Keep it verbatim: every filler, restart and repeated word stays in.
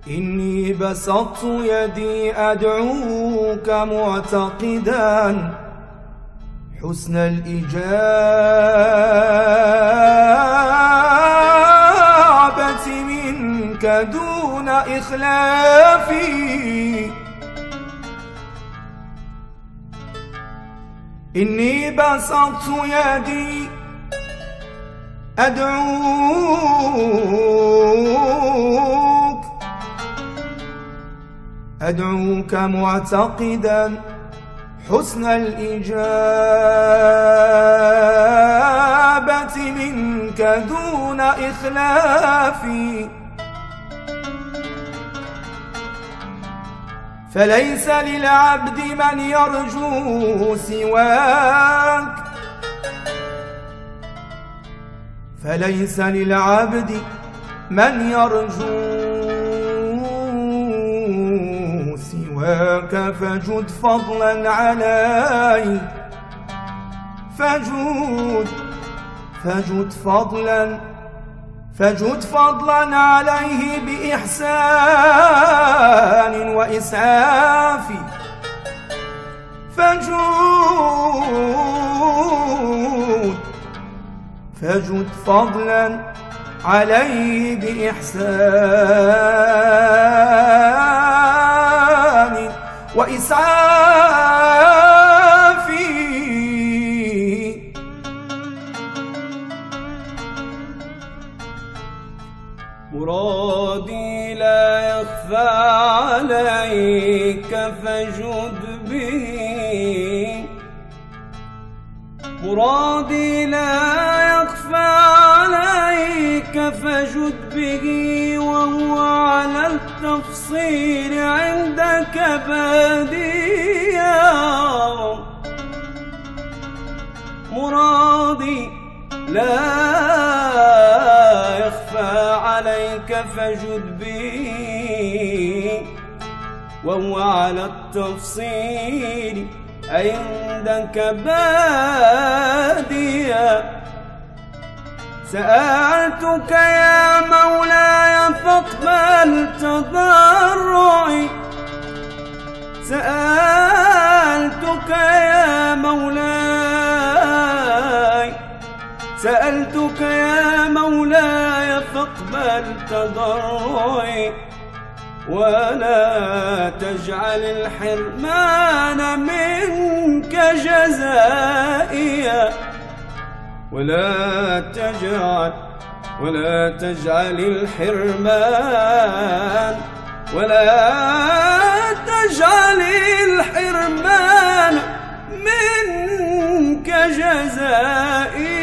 إني بسطت يدي أدعوك معتقدا حسن الإجابة منك دون إخلافي. إني بسطت يدي أدعوك أدعوك معتقدا حسن الإجابة منك دون إخلافي. فليس للعبد من يرجو سواك فليس للعبد من يرجو سواك فجد فضلا علي فجد فجد فضلا فجد فضلا عليه بإحسان وإسعاف. فجد فجد فضلا عليه بإحسان وإسعاف. مرادي لا يخفى عليك فجد به مرادي لا يخفى عليك فجد به وهو على التفصيل عندك باديا. مرادي لا يخفى عليك فجد به وهو على التفصيل عندك باديا. سألتك يا مولاي فاقبل تضرعي سألتك يا مولاي سألتك يا مولاي فاقبل تضرعي ولا تجعل الحرمان منك جزائيا. ولا تجعل ولا تجعل الحرمان ولا تجعل الحرمان منك جزائيا.